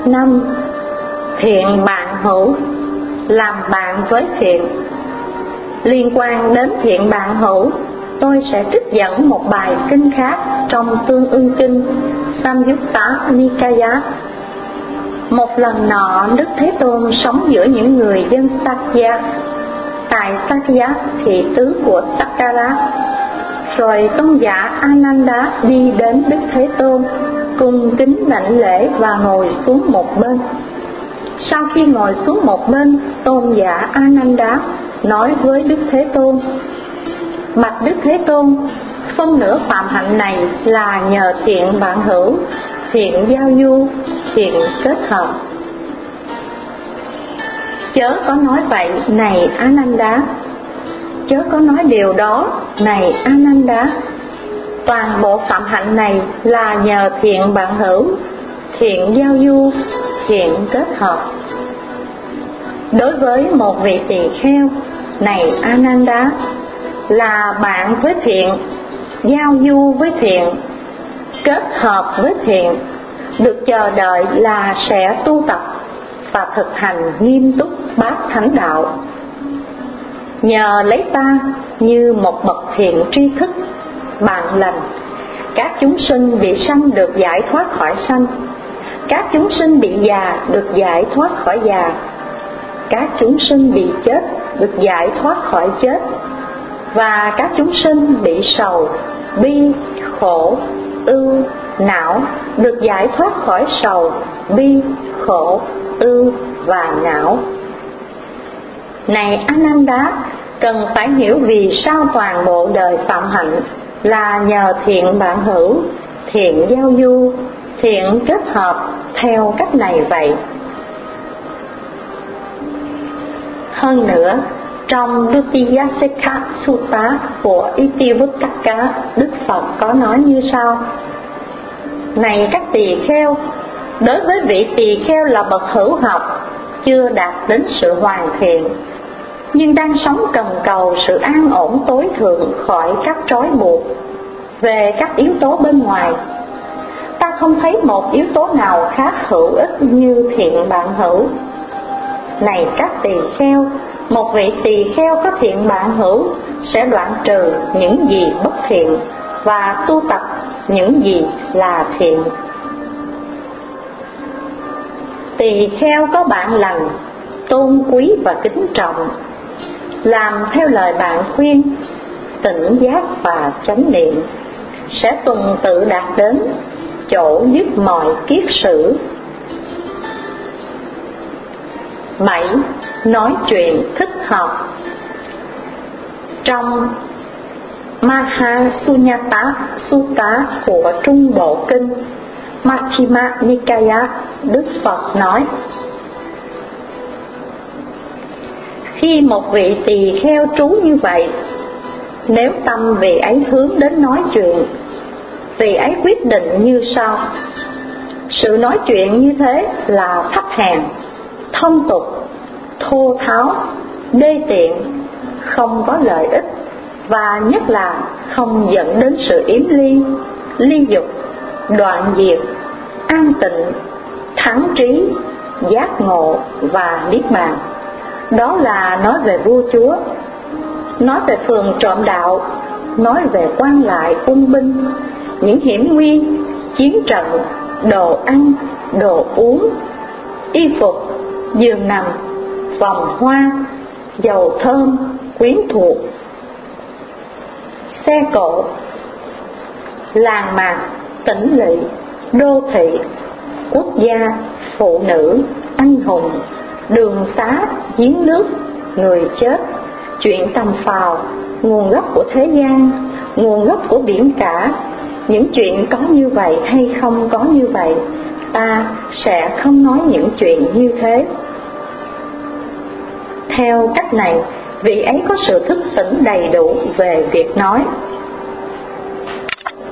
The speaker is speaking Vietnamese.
5. Thiện bạn hữu, làm bạn với thiện. Liên quan đến thiện bạn hữu, tôi sẽ trích dẫn một bài kinh khác trong Tương ưng kinh Samyutta Nikaya. Một lần nọ, Đức Thế Tôn sống giữa những người dân Sakya tại Sakya, thị tứ của Sakkara. Rồi tôn giả Ananda đi đến Đức Thế Tôn, cung kính đảnh lễ và ngồi xuống một bên. Sau khi ngồi xuống một bên, tôn giả Ananda nói với Đức Thế Tôn: Bạch Đức Thế Tôn, phân nửa phạm hạnh này là nhờ thiện bạn hữu, thiện giao du, thiện kết hợp. Chớ có nói vậy này Ananda, chớ có nói điều đó này Ananda. Toàn bộ phạm hạnh này là nhờ thiện bạn hữu, thiện giao du, thiện kết hợp. Đối với một vị tỳ kheo này Ananda, là bạn với thiện, giao du với thiện, kết hợp với thiện, được chờ đợi là sẽ tu tập và thực hành nghiêm túc bát thánh đạo. Nhờ lấy ta như một bậc thiện tri thức, bạn lành, các chúng sinh bị sanh được giải thoát khỏi sanh, các chúng sinh bị già được giải thoát khỏi già, các chúng sinh bị chết được giải thoát khỏi chết, và các chúng sinh bị sầu, bi, khổ, ưu, não được giải thoát khỏi sầu, bi, khổ, ưu và não. Này Ananda, cần phải hiểu vì sao toàn bộ đời phạm hạnh là nhờ thiện bạn hữu, thiện giao du, thiện kết hợp theo cách này vậy. Hơn nữa, trong Dutiyaseka Sutta của Itivuttaka, Đức Phật có nói như sau: Này các tỳ kheo, đối với vị tỳ kheo là bậc hữu học, chưa đạt đến sự hoàn thiện, nhưng đang sống cần cầu sự an ổn tối thượng khỏi các trói buộc về các yếu tố bên ngoài, ta không thấy một yếu tố nào khác hữu ích như thiện bạn hữu. Này các tỳ kheo, một vị tỳ kheo có thiện bạn hữu sẽ đoạn trừ những gì bất thiện và tu tập những gì là thiện. Tỳ kheo có bạn lành, tôn quý và kính trọng, làm theo lời bạn khuyên, tỉnh giác và chánh niệm, sẽ tuần tự đạt đến chỗ dứt mọi kiết sử. 7. Nói chuyện thích hợp. Trong Mahasunyata Sutta của Trung Bộ Kinh Majjhima Nikaya, Đức Phật nói: Khi một vị tỳ kheo trú như vậy, nếu tâm vị ấy hướng đến nói chuyện, vị ấy quyết định như sau: sự nói chuyện như thế là thấp hèn, thông tục, thô tháo, đê tiện, không có lợi ích, và nhất là không dẫn đến sự yếm ly, ly dục, đoạn diệt, an tịnh, thắng trí, giác ngộ và niết bàn. Đó là nói về vua chúa, nói về phường trộm đạo, nói về quan lại quân binh, những hiểm nguy, chiến trận, đồ ăn, đồ uống, y phục, giường nằm, vòng hoa, dầu thơm, quyến thuộc, xe cộ, làng mạc, tỉnh lỵ, đô thị, quốc gia, phụ nữ, anh hùng, đường xá, giếng nước, người chết, chuyện tầm phào, nguồn gốc của thế gian, nguồn gốc của biển cả, những chuyện có như vậy hay không có như vậy, ta sẽ không nói những chuyện như thế. Theo cách này, vị ấy có sự thức tỉnh đầy đủ về việc nói.